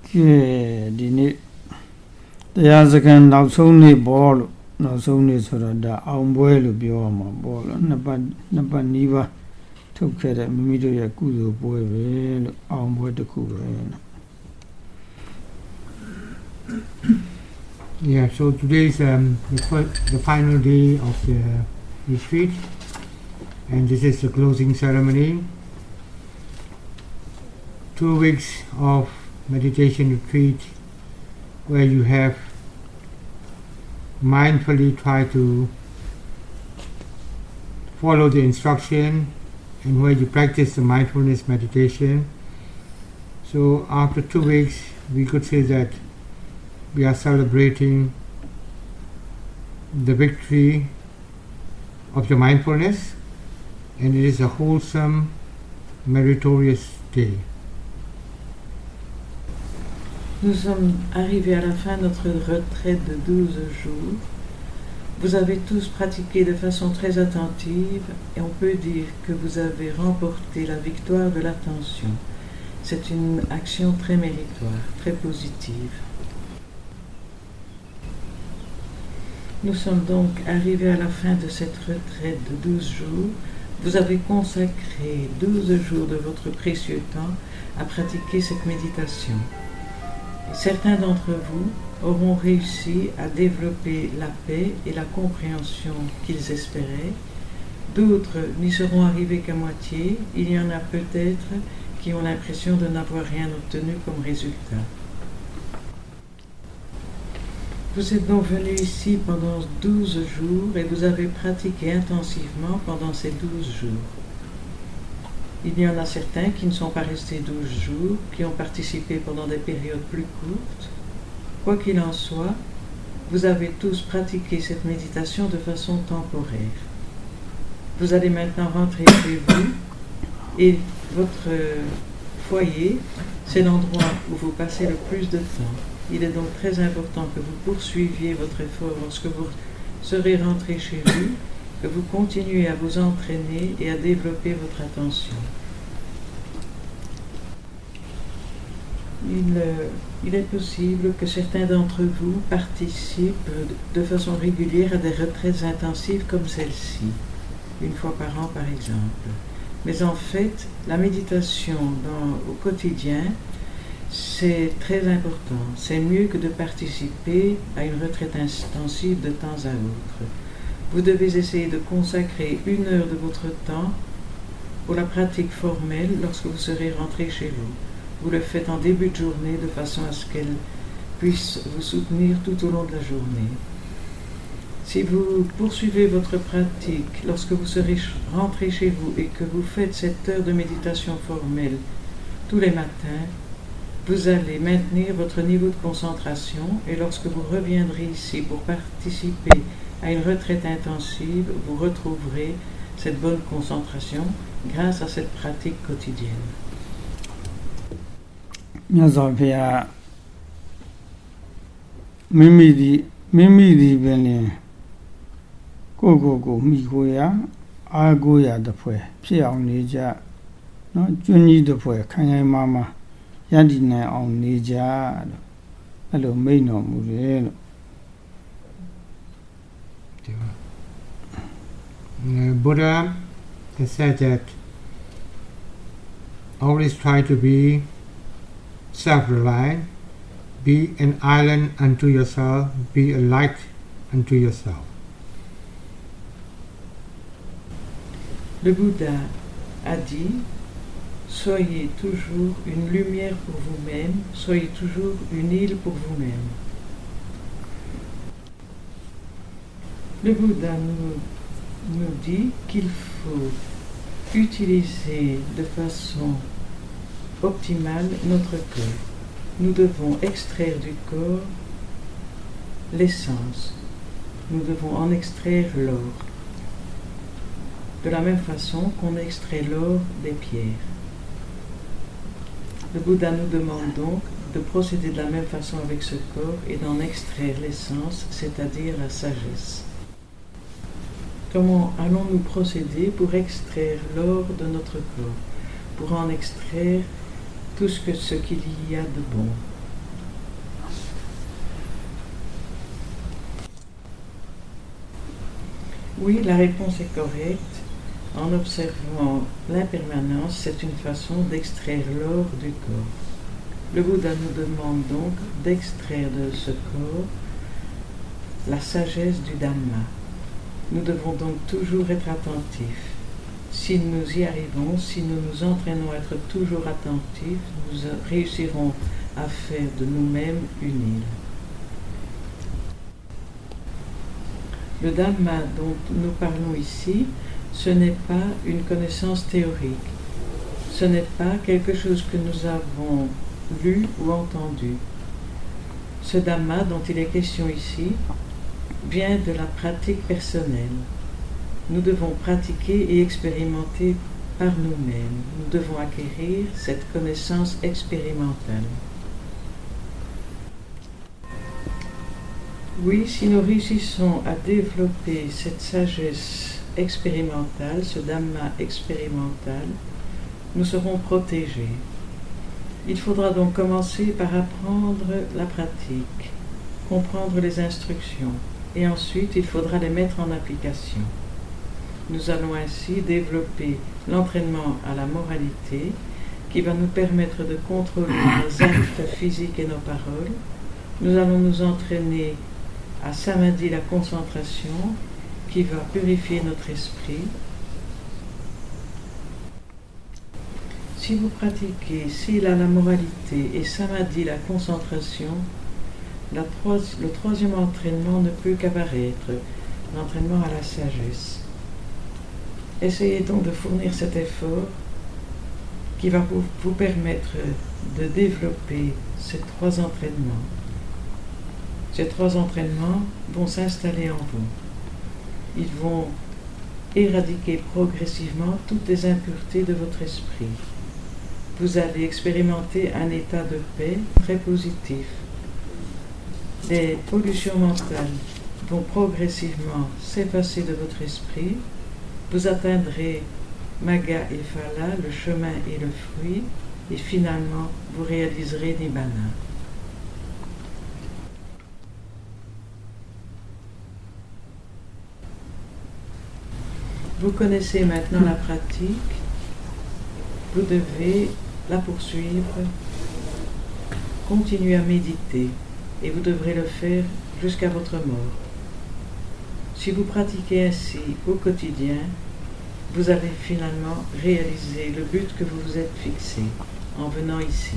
Que dînerတရားစကန်နောက်ဆုံးနေ့ဘောလို့နောက်ဆုံးနေ့ဆိုတော့ဒါအောင်ပွဲလို့ပြောရမှာပေါ့လို့နှစ်ပတ်နီးပါးထုတ်ခဲ့တဲ့မိမိတို့ရဲ့ကုသိုလ်ပွဲပဲလို့အောင်ပွဲတစ်ခုပဲ Yeah, so today is the final day of the retreat, and this is the closing ceremony. 2 weeks of meditation retreat where you have mindfully try to follow the instruction and where you practice the mindfulness meditation. So after 2 weeks we could say that we are celebrating the victory of the mindfulness, and it is a wholesome, meritorious day. Nous sommes arrivés à la fin de notre retraite de 12 jours. Vous avez tous pratiqué de façon très attentive et on peut dire que vous avez remporté la victoire de l'attention. C'est une action très méritoire, très positive. Nous sommes donc arrivés à la fin de cette retraite de 12 jours. Vous avez consacré 12 jours de votre précieux temps à pratiquer cette méditation. Certains d'entre vous auront réussi à développer la paix et la compréhension qu'ils espéraient. D'autres n'y seront arrivés qu'à moitié. Il y en a peut-être qui ont l'impression de n'avoir rien obtenu comme résultat. Vous êtes donc venus ici pendant 12 jours et vous avez pratiqué intensivement pendant ces 12 jours. Il y en a certains qui ne sont pas restés 12 jours, qui ont participé pendant des périodes plus courtes. Quoi qu'il en soit, vous avez tous pratiqué cette méditation de façon temporaire. Vous allez maintenant rentrer chez vous et votre foyer, c'est l'endroit où vous passez le plus de temps. Il est donc très important que vous poursuiviez votre effort lorsque vous serez rentré chez vous, que vous continuez à vous entraîner et à développer votre attention. Il est possible que certains d'entre vous participent de façon régulière à des retraites intensives comme celle-ci, une fois par an par exemple. Mais en fait, la méditation au quotidien, c'est très important. C'est mieux que de participer à une retraite intensive de temps à autre. Vous devez essayer de consacrer 1 heure de votre temps pour la pratique formelle lorsque vous serez rentré chez vous. Vous le faites en début de journée de façon à ce qu'elle puisse vous soutenir tout au long de la journée. Si vous poursuivez votre pratique lorsque vous serez rentré chez vous et que vous faites cette heure de méditation formelle tous les matins, vous allez maintenir votre niveau de concentration et lorsque vous reviendrez ici pour participer à une retraite intensive, vous retrouverez cette bonne concentration grâce à cette pratique quotidienne. မြတ်စွာဘုရားမိမိဒီပင်လင်ကိုမိကိုရအာကိုရတပွဲဖြစ်အောင်နေကြနော်ကျွန်းကြီးတပွဲခိုင်ခိုင်မာမာရည်တည်နိုင်အောင်နေကြလို့အဲ့လိုမိန့်တော်မူတယ်လို့ Buddha has said that always try to be self-reliant, be an island unto yourself, be a light unto yourself. Le Bouddha a dit, soyez toujours une lumière pour vous-même, soyez toujours une île pour vous-même. Le Bouddha nous dit qu'il faut utiliser de façon optimale notre corps. Nous devons extraire du corps l'essence. Nous devons en extraire l'or. De la même façon qu'on extrait l'or des pierres. Le Bouddha nous demande donc de procéder de la même façon avec ce corps et d'en extraire l'essence, c'est-à-dire la sagesse. Comment allons-nous procéder pour extraire l'or de notre corps, pour en extraire tout ce qu'il y a de bon? Oui, la réponse est correcte. En observant l'impermanence, c'est une façon d'extraire l'or du corps. Le Bouddha nous demande donc d'extraire de ce corps la sagesse du Dhamma. Nous devons donc toujours être attentifs. Si nous y arrivons, si nous nous entraînons à être toujours attentifs, nous réussirons à faire de nous-mêmes une île. Le Dhamma dont nous parlons ici, ce n'est pas une connaissance théorique. Ce n'est pas quelque chose que nous avons lu ou entendu. Ce Dhamma dont il est question ici vient de la pratique personnelle. Nous devons pratiquer et expérimenter par nous-mêmes. Nous devons acquérir cette connaissance expérimentale. Oui, si nous réussissons à développer cette sagesse expérimentale, ce Dhamma expérimental, nous serons protégés. Il faudra donc commencer par apprendre la pratique, comprendre les instructions, et ensuite il faudra les mettre en application. Nous allons ainsi développer l'entraînement à la moralité qui va nous permettre de contrôler nos actes physiques et nos paroles. Nous allons nous entraîner à samadhi, la concentration, qui va purifier notre esprit. Si vous pratiquez sila, la moralité, et samadhi, la concentration, le troisième entraînement ne peut qu'apparaître, l'entraînement à la sagesse. Essayez donc de fournir cet effort qui va vous permettre de développer ces trois entraînements. Ces trois entraînements vont s'installer en vous. Ils vont éradiquer progressivement toutes les impuretés de votre esprit. Vous allez expérimenter un état de paix très positif. Les pollutions mentales vont progressivement s'effacer de votre esprit. Vous atteindrez Magga et Phala, le chemin et le fruit, et finalement vous réaliserez Nibbana. Vous connaissez maintenant la pratique, vous devez la poursuivre, continuer à méditer, et vous devrez le faire jusqu'à votre mort. Si vous pratiquez ainsi au quotidien, vous allez finalement réaliser le but que vous vous êtes fixé en venant ici.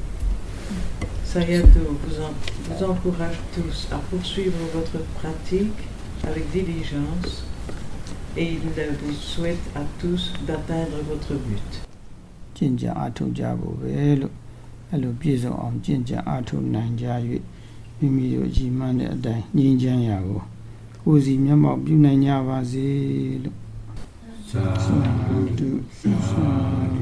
Sayadaw vous encourage tous à poursuivre votre pratique avec diligence et il vous souhaite à tous d'atteindre votre but. ကျင့်ကြံအထောက်ကြဖို့ပဲလို့အဲ့လိုပြည့်စုံအောင်ကျင့်ကြံအထောက်နိုင်ကြ၍မိမိတို့ရည်မှန်းတဲ့အတိုင်းငြိမ်းချမ်းရာကိုကိုယ်စီမျက်မှောက်ပြုနိုင်ကြပါစေလို့သာဓုသာ